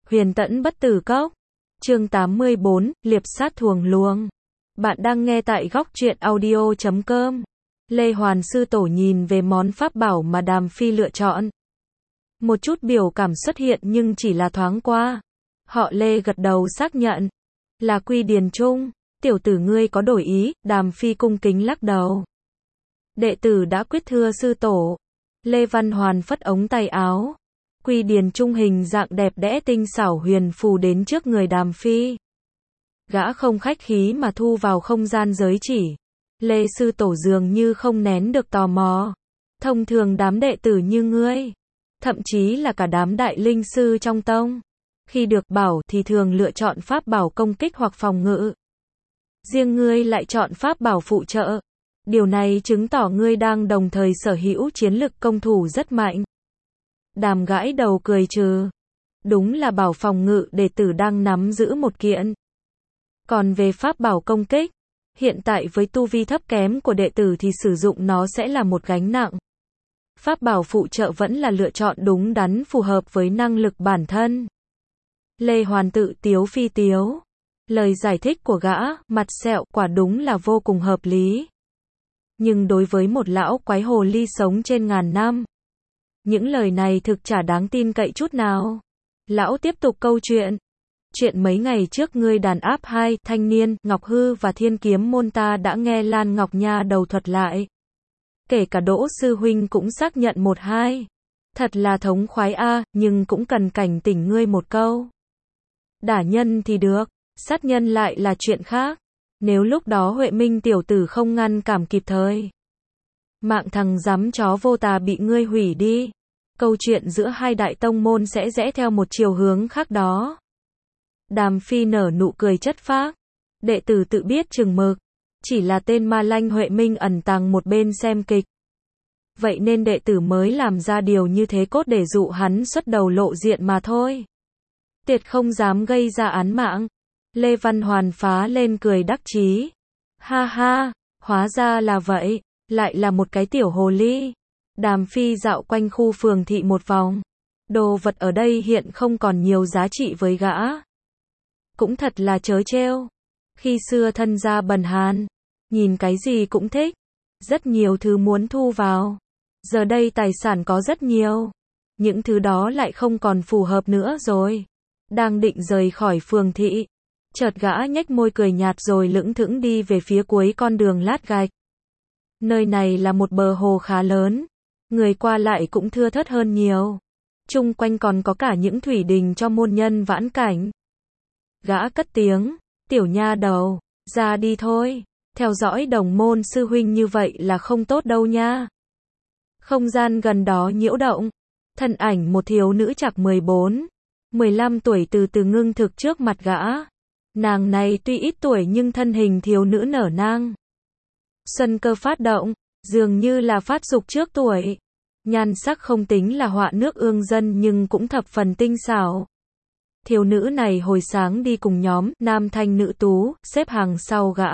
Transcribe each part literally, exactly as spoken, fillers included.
Huyền Tẫn Bất Tử Cốc. Chương tám mươi bốn, Liệp Sát Thuồng Luồng. Bạn đang nghe tại góc truyện audio chấm com. Lê Hoàn sư tổ nhìn về món pháp bảo mà Đàm Phi lựa chọn. Một chút biểu cảm xuất hiện nhưng chỉ là thoáng qua. Họ Lê gật đầu xác nhận. Là Quy Điền Trung. Tiểu tử ngươi có đổi ý, Đàm Phi cung kính lắc đầu. Đệ tử đã quyết thưa sư tổ. Lê Văn Hoàn phất ống tay áo. Quy Điền Trung hình dạng đẹp đẽ tinh xảo huyền phù đến trước người Đàm Phi. Gã không khách khí mà thu vào không gian giới chỉ. Lê sư tổ dường như không nén được tò mò. Thông thường đám đệ tử như ngươi, thậm chí là cả đám đại linh sư trong tông, khi được bảo thì thường lựa chọn pháp bảo công kích hoặc phòng ngự. Riêng ngươi lại chọn pháp bảo phụ trợ. Điều này chứng tỏ ngươi đang đồng thời sở hữu chiến lực công thủ rất mạnh. Đàm gãi đầu cười trừ. Đúng là bảo phòng ngự đệ tử đang nắm giữ một kiện. Còn về pháp bảo công kích, hiện tại với tu vi thấp kém của đệ tử thì sử dụng nó sẽ là một gánh nặng. Pháp bảo phụ trợ vẫn là lựa chọn đúng đắn phù hợp với năng lực bản thân. Lê Hoàn tự tiếu phi tiếu. Lời giải thích của gã, mặt sẹo, quả đúng là vô cùng hợp lý. Nhưng đối với một lão quái hồ ly sống trên ngàn năm, những lời này thực chả đáng tin cậy chút nào. Lão tiếp tục câu chuyện. Chuyện mấy ngày trước ngươi đàn áp hai thanh niên, Ngọc Hư và Thiên Kiếm môn ta đã nghe Lan Ngọc Nha đầu thuật lại. Kể cả Đỗ sư huynh cũng xác nhận một hai. Thật là thống khoái a, nhưng cũng cần cảnh tỉnh ngươi một câu. Đả nhân thì được, sát nhân lại là chuyện khác. Nếu lúc đó Huệ Minh tiểu tử không ngăn cản kịp thời, mạng thằng giám chó vô tà bị ngươi hủy đi. Câu chuyện giữa hai đại tông môn sẽ rẽ theo một chiều hướng khác đó. Đàm Phi nở nụ cười chất phác. Đệ tử tự biết chừng mực. Chỉ là tên ma lanh Huệ Minh ẩn tàng một bên xem kịch. Vậy nên đệ tử mới làm ra điều như thế cốt để dụ hắn xuất đầu lộ diện mà thôi. Tiệt không dám gây ra án mạng. Lê Văn Hoàn phá lên cười đắc chí. Ha ha, hóa ra là vậy, lại là một cái tiểu hồ ly. Đàm Phi dạo quanh khu phường thị một vòng. Đồ vật ở đây hiện không còn nhiều giá trị với gã. Cũng thật là trớ trêu. Khi xưa thân gia bần hàn, nhìn cái gì cũng thích. Rất nhiều thứ muốn thu vào. Giờ đây tài sản có rất nhiều. Những thứ đó lại không còn phù hợp nữa rồi. Đang định rời khỏi phường thị, chợt gã nhếch môi cười nhạt rồi lững thững đi về phía cuối con đường lát gạch. Nơi này là một bờ hồ khá lớn. Người qua lại cũng thưa thớt hơn nhiều. Chung quanh còn có cả những thủy đình cho môn nhân vãn cảnh. Gã cất tiếng, tiểu nha đầu, ra đi thôi. Theo dõi đồng môn sư huynh như vậy là không tốt đâu nha. Không gian gần đó nhiễu động. Thân ảnh một thiếu nữ chạc mười bốn, mười lăm tuổi từ từ ngưng thực trước mặt gã. Nàng này tuy ít tuổi nhưng thân hình thiếu nữ nở nang. Xuân cơ phát động, dường như là phát dục trước tuổi. Nhan sắc không tính là họa nước ương dân nhưng cũng thập phần tinh xảo. Thiếu nữ này hồi sáng đi cùng nhóm nam thanh nữ tú, xếp hàng sau gã.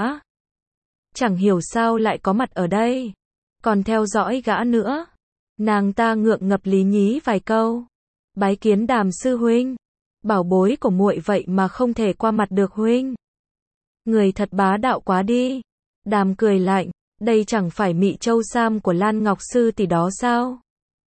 Chẳng hiểu sao lại có mặt ở đây. Còn theo dõi gã nữa. Nàng ta ngượng ngập lý nhí vài câu. Bái kiến Đàm sư huynh. Bảo bối của muội vậy mà không thể qua mặt được huynh. Người thật bá đạo quá đi. Đàm cười lạnh. Đây chẳng phải Mị Châu Sam của Lan Ngọc sư tỷ đó sao?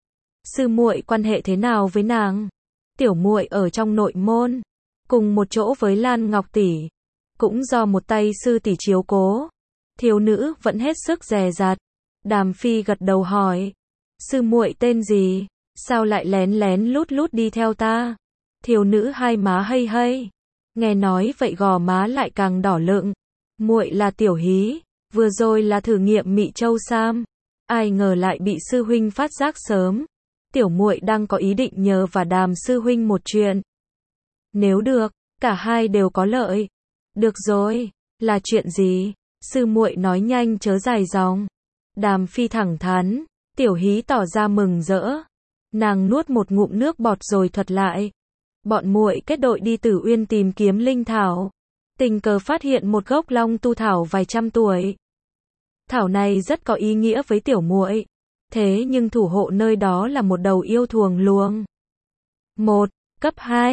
Sư muội quan hệ thế nào với nàng? Tiểu muội ở trong nội môn, cùng một chỗ với Lan Ngọc tỷ, cũng do một tay sư tỷ chiếu cố. Thiếu nữ vẫn hết sức dè dặt. Đàm Phi gật đầu hỏi, sư muội tên gì? Sao lại lén lén lút lút đi theo ta? Thiếu nữ hai má hây hây. Nghe nói vậy gò má lại càng đỏ lựng. Muội là Tiểu Hí, vừa rồi là thử nghiệm Mị Châu Sam, ai ngờ lại bị sư huynh phát giác sớm. Tiểu muội đang có ý định nhờ và Đàm sư huynh một chuyện. Nếu được, cả hai đều có lợi. Được rồi, là chuyện gì? Sư muội nói nhanh chớ dài dòng. Đàm Phi thẳng thắn. Tiểu Hí tỏ ra mừng rỡ. Nàng nuốt một ngụm nước bọt rồi thuật lại. Bọn muội kết đội đi Tử Uyên tìm kiếm linh thảo. Tình cờ phát hiện một gốc long tu thảo vài trăm tuổi. Thảo này rất có ý nghĩa với tiểu muội. Thế nhưng thủ hộ nơi đó là một đầu yêu thuồng luồng. Một, cấp hai.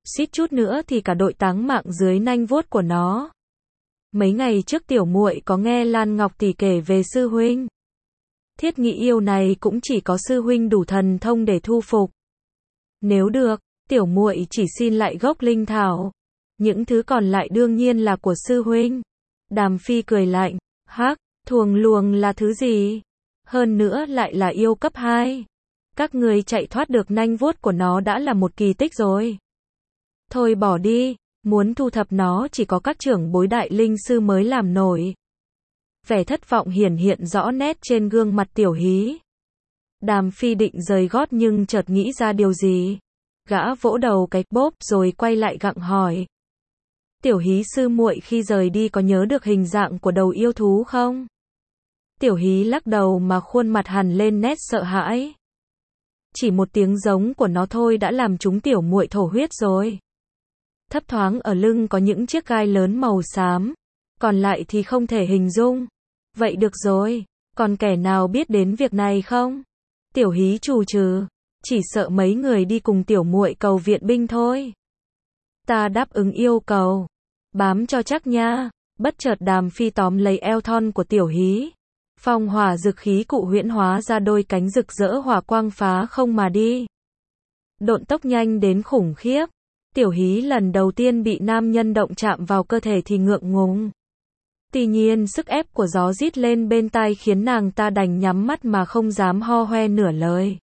suýt chút nữa thì cả đội táng mạng dưới nanh vuốt của nó. Mấy ngày trước tiểu muội có nghe Lan Ngọc tỷ kể về sư huynh. Thiết nghĩ yêu này cũng chỉ có sư huynh đủ thần thông để thu phục. Nếu được, tiểu muội chỉ xin lại gốc linh thảo. Những thứ còn lại đương nhiên là của sư huynh. Đàm Phi cười lạnh, hắc, thuồng luồng là thứ gì? Hơn nữa lại là yêu cấp hai. Các người chạy thoát được nanh vuốt của nó đã là một kỳ tích rồi. Thôi bỏ đi, muốn thu thập nó chỉ có các trưởng bối đại linh sư mới làm nổi. Vẻ thất vọng hiển hiện rõ nét trên gương mặt Tiểu Hí. Đàm Phi định rời gót nhưng chợt nghĩ ra điều gì. Gã vỗ đầu cái bốp rồi quay lại gặng hỏi. Tiểu Hí sư muội khi rời đi có nhớ được hình dạng của đầu yêu thú không? Tiểu Hí lắc đầu mà khuôn mặt hằn lên nét sợ hãi. Chỉ một tiếng giống của nó thôi đã làm chúng tiểu muội thổ huyết rồi. Thấp thoáng ở lưng có những chiếc gai lớn màu xám, còn lại thì không thể hình dung. Vậy được rồi, còn kẻ nào biết đến việc này không? Tiểu Hí trù trừ, chỉ sợ mấy người đi cùng tiểu muội cầu viện binh thôi. Ta đáp ứng yêu cầu, bám cho chắc nha. Bất chợt Đàm Phi tóm lấy eo thon của Tiểu Hí. Phong hỏa dực khí cụ huyễn hóa ra đôi cánh rực rỡ hỏa quang phá không mà đi. Độn tốc nhanh đến khủng khiếp. Tiểu Hí lần đầu tiên bị nam nhân động chạm vào cơ thể thì ngượng ngùng. Tuy nhiên sức ép của gió rít lên bên tai khiến nàng ta đành nhắm mắt mà không dám ho hoe nửa lời.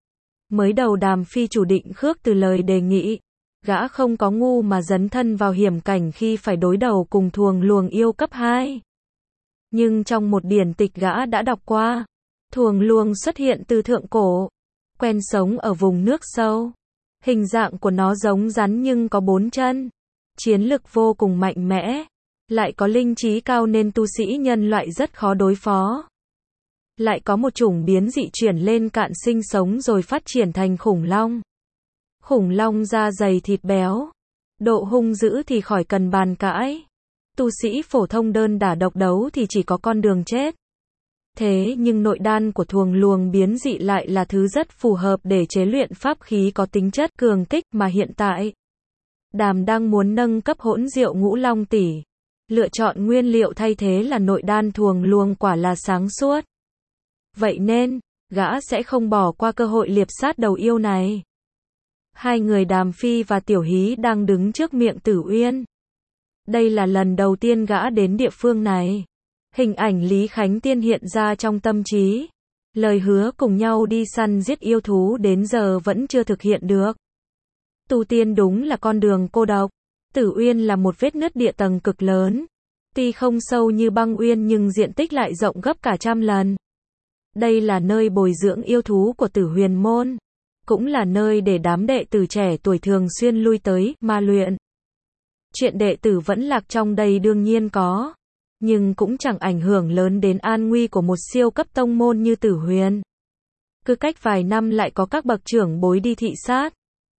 Mới đầu Đàm Phi chủ định khước từ lời đề nghị. Gã không có ngu mà dấn thân vào hiểm cảnh khi phải đối đầu cùng thuồng luồng yêu cấp hai. Nhưng trong một điển tịch gã đã đọc qua, thuồng luồng xuất hiện từ thượng cổ, quen sống ở vùng nước sâu. Hình dạng của nó giống rắn nhưng có bốn chân, chiến lực vô cùng mạnh mẽ, lại có linh trí cao nên tu sĩ nhân loại rất khó đối phó. Lại có một chủng biến dị chuyển lên cạn sinh sống rồi phát triển thành khủng long. Khủng long da dày thịt béo, độ hung dữ thì khỏi cần bàn cãi. Tu sĩ phổ thông đơn đả độc đấu thì chỉ có con đường chết. Thế nhưng nội đan của thuồng luồng biến dị lại là thứ rất phù hợp để chế luyện pháp khí có tính chất cường kích mà hiện tại Đàm đang muốn nâng cấp hỗn diệu ngũ long tỷ. Lựa chọn nguyên liệu thay thế là nội đan thuồng luồng quả là sáng suốt. Vậy nên, gã sẽ không bỏ qua cơ hội liệp sát đầu yêu này. Hai người Đàm Phi và Tiểu Hí đang đứng trước miệng Tử Uyên. Đây là lần đầu tiên gã đến địa phương này. Hình ảnh Lý Khánh Tiên hiện ra trong tâm trí. Lời hứa cùng nhau đi săn giết yêu thú đến giờ vẫn chưa thực hiện được. Tu tiên đúng là con đường cô độc. Tử Uyên là một vết nứt địa tầng cực lớn. Tuy không sâu như băng uyên nhưng diện tích lại rộng gấp cả trăm lần. Đây là nơi bồi dưỡng yêu thú của Tử Huyền môn. Cũng là nơi để đám đệ tử trẻ tuổi thường xuyên lui tới mà luyện. Chuyện đệ tử vẫn lạc trong đây đương nhiên có, nhưng cũng chẳng ảnh hưởng lớn đến an nguy của một siêu cấp tông môn như Tử Huyền. Cứ cách vài năm lại có các bậc trưởng bối đi thị sát.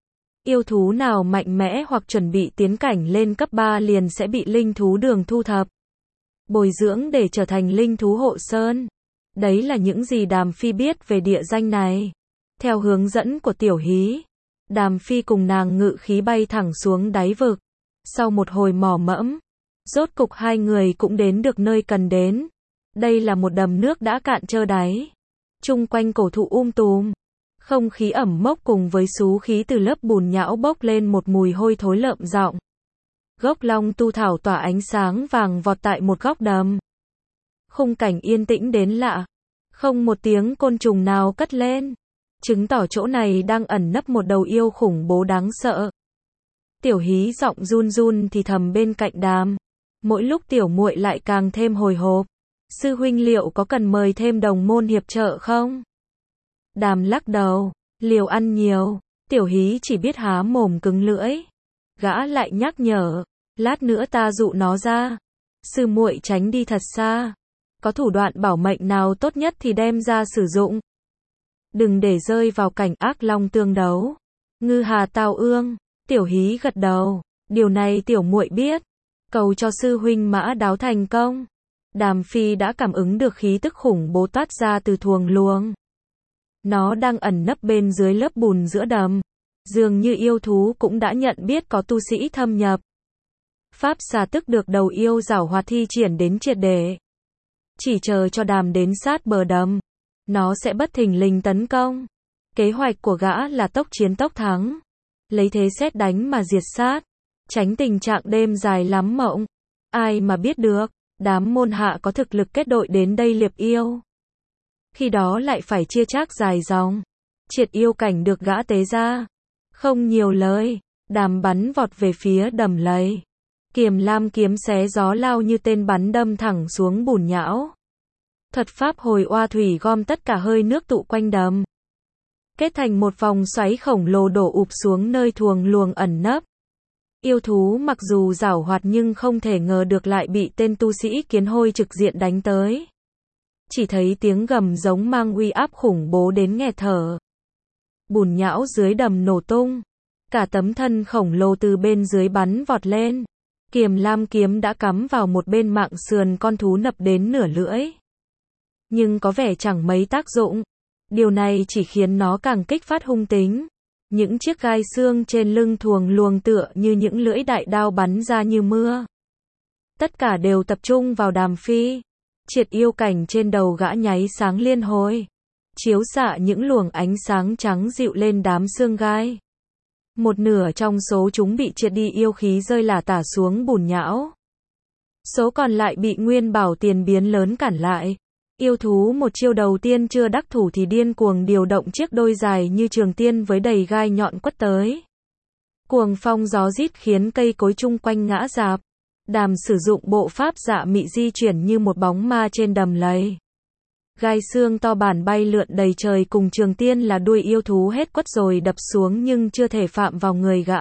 Yêu thú nào mạnh mẽ hoặc chuẩn bị tiến cảnh lên cấp ba liền sẽ bị linh thú đường thu thập, bồi dưỡng để trở thành linh thú hộ sơn. Đấy là những gì Đàm Phi biết về địa danh này. Theo hướng dẫn của Tiểu Hí, Đàm Phi cùng nàng ngự khí bay thẳng xuống đáy vực. Sau một hồi mò mẫm, rốt cục hai người cũng đến được nơi cần đến. Đây là một đầm nước đã cạn trơ đáy. Chung quanh cổ thụ um tùm. Không khí ẩm mốc cùng với xú khí từ lớp bùn nhão bốc lên một mùi hôi thối lợm giọng. Gốc long tu thảo tỏa ánh sáng vàng vọt tại một góc đầm. Khung cảnh yên tĩnh đến lạ. Không một tiếng côn trùng nào cất lên. Chứng tỏ chỗ này đang ẩn nấp một đầu yêu khủng bố đáng sợ. Tiểu Hí giọng run run thì thầm bên cạnh Đàm. Mỗi lúc tiểu muội lại càng thêm hồi hộp. Sư huynh liệu có cần mời thêm đồng môn hiệp trợ không? Đàm lắc đầu. Liều ăn nhiều. Tiểu Hí chỉ biết há mồm cứng lưỡi. Gã lại nhắc nhở. Lát nữa ta dụ nó ra. Sư muội tránh đi thật xa. Có thủ đoạn bảo mệnh nào tốt nhất thì đem ra sử dụng. Đừng để rơi vào cảnh ác long tương đấu. Ngư hà tao ương. Tiểu Hí gật đầu. Điều này tiểu muội biết. Cầu cho sư huynh mã đáo thành công. Đàm Phi đã cảm ứng được khí tức khủng bố toát ra từ thuồng luồng. Nó đang ẩn nấp bên dưới lớp bùn giữa đầm. Dường như yêu thú cũng đã nhận biết có tu sĩ thâm nhập. Pháp xà tức được đầu yêu giảo hoạt thi triển đến triệt để. Chỉ chờ cho đàm đến sát bờ đầm, nó sẽ bất thình lình tấn công. Kế hoạch của gã là tốc chiến tốc thắng, lấy thế sét đánh mà diệt sát, tránh tình trạng đêm dài lắm mộng. Ai mà biết được, đám môn hạ có thực lực kết đội đến đây liệp yêu. Khi đó lại phải chia chác dài dòng. Triệt yêu cảnh được gã tế ra. Không nhiều lời, đàm bắn vọt về phía đầm lầy. Kiềm lam kiếm xé gió lao như tên bắn đâm thẳng xuống bùn nhão. Thuật pháp hồi oa thủy gom tất cả hơi nước tụ quanh đầm, kết thành một vòng xoáy khổng lồ đổ ụp xuống nơi thuồng luồng ẩn nấp. Yêu thú mặc dù giảo hoạt nhưng không thể ngờ được lại bị tên tu sĩ kiến hôi trực diện đánh tới. Chỉ thấy tiếng gầm giống mang uy áp khủng bố đến nghẹt thở. Bùn nhão dưới đầm nổ tung. Cả tấm thân khổng lồ từ bên dưới bắn vọt lên. Kiềm lam kiếm đã cắm vào một bên mạng sườn con thú nập đến nửa lưỡi. Nhưng có vẻ chẳng mấy tác dụng. Điều này chỉ khiến nó càng kích phát hung tính. Những chiếc gai xương trên lưng thuồng luồng tựa như những lưỡi đại đao bắn ra như mưa. Tất cả đều tập trung vào đàm phi. Triệt yêu cảnh trên đầu gã nháy sáng liên hồi. Chiếu xạ những luồng ánh sáng trắng dịu lên đám xương gai. Một nửa trong số chúng bị triệt đi yêu khí rơi lả tả xuống bùn nhão. Số còn lại bị nguyên bảo tiền biến lớn cản lại. Yêu thú một chiêu đầu tiên chưa đắc thủ thì điên cuồng điều động chiếc đôi dài như trường tiên với đầy gai nhọn quất tới. Cuồng phong gió rít khiến cây cối chung quanh ngã rạp. Đàm sử dụng bộ pháp dạ mị di chuyển như một bóng ma trên đầm lầy. Gai xương to bản bay lượn đầy trời cùng trường tiên là đuôi yêu thú hết quất rồi đập xuống nhưng chưa thể phạm vào người gã.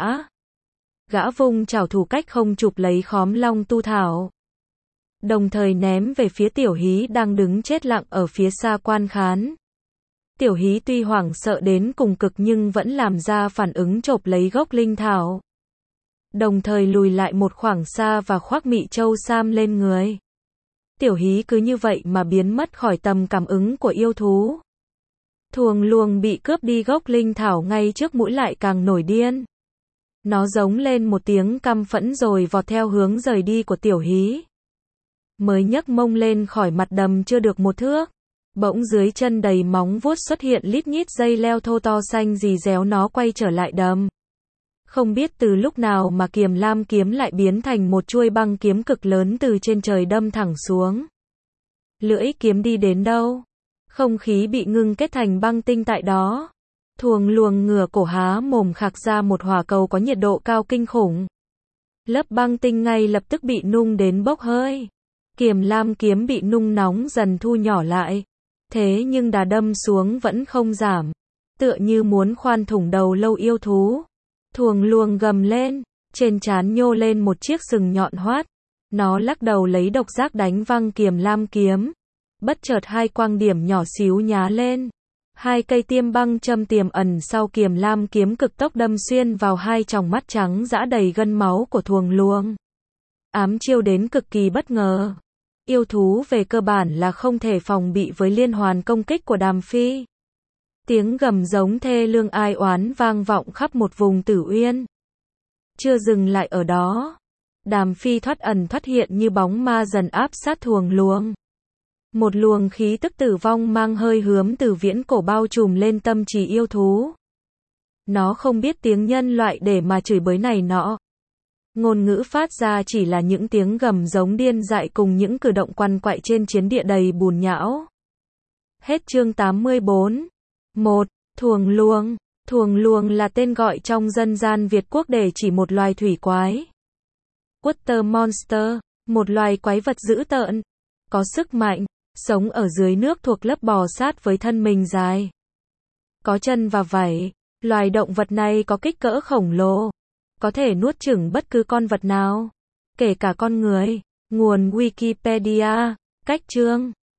Gã vung chảo thủ cách không chụp lấy khóm long tu thảo. Đồng thời ném về phía tiểu hí đang đứng chết lặng ở phía xa quan khán. Tiểu hí tuy hoảng sợ đến cùng cực nhưng vẫn làm ra phản ứng chộp lấy gốc linh thảo. Đồng thời lùi lại một khoảng xa và khoác mị châu sam lên người. Tiểu hí cứ như vậy mà biến mất khỏi tầm cảm ứng của yêu thú. Thuồng luồng bị cướp đi gốc linh thảo ngay trước mũi lại càng nổi điên. Nó giống lên một tiếng căm phẫn rồi vọt theo hướng rời đi của tiểu hí. Mới nhấc mông lên khỏi mặt đầm chưa được một thước. Bỗng dưới chân đầy móng vuốt xuất hiện lít nhít dây leo thô to xanh rì réo nó quay trở lại đầm. Không biết từ lúc nào mà kiềm lam kiếm lại biến thành một chuôi băng kiếm cực lớn từ trên trời đâm thẳng xuống. Lưỡi kiếm đi đến đâu? Không khí bị ngưng kết thành băng tinh tại đó. Thuồng luồng ngửa cổ há mồm khạc ra một hỏa cầu có nhiệt độ cao kinh khủng. Lớp băng tinh ngay lập tức bị nung đến bốc hơi. Kiềm lam kiếm bị nung nóng dần thu nhỏ lại. Thế nhưng đà đâm xuống vẫn không giảm. Tựa như muốn khoan thủng đầu lâu yêu thú. Thuồng luồng gầm lên, trên trán nhô lên một chiếc sừng nhọn hoắt. Nó lắc đầu lấy độc giác đánh văng kiềm lam kiếm. Bất chợt hai quang điểm nhỏ xíu nhá lên. Hai cây tiêm băng châm tiềm ẩn sau kiềm lam kiếm cực tốc đâm xuyên vào hai tròng mắt trắng dã đầy gân máu của thuồng luồng. Ám chiêu đến cực kỳ bất ngờ. Yêu thú về cơ bản là không thể phòng bị với liên hoàn công kích của đàm phi. Tiếng gầm giống thê lương ai oán vang vọng khắp một vùng tử uyên. Chưa dừng lại ở đó. Đàm phi thoát ẩn thoát hiện như bóng ma dần áp sát thuồng luồng. Một luồng khí tức tử vong mang hơi hướng từ viễn cổ bao trùm lên tâm trí yêu thú. Nó không biết tiếng nhân loại để mà chửi bới này nọ. Ngôn ngữ phát ra chỉ là những tiếng gầm giống điên dại cùng những cử động quằn quại trên chiến địa đầy bùn nhão. Hết chương tám mươi bốn. một. Thuồng luồng. Thuồng luồng là tên gọi trong dân gian Việt quốc để chỉ một loài thủy quái. Water monster, một loài quái vật dữ tợn, có sức mạnh, sống ở dưới nước thuộc lớp bò sát với thân mình dài. Có chân và vảy, loài động vật này có kích cỡ khổng lồ, có thể nuốt chửng bất cứ con vật nào, kể cả con người. Nguồn Wikipedia, cách chương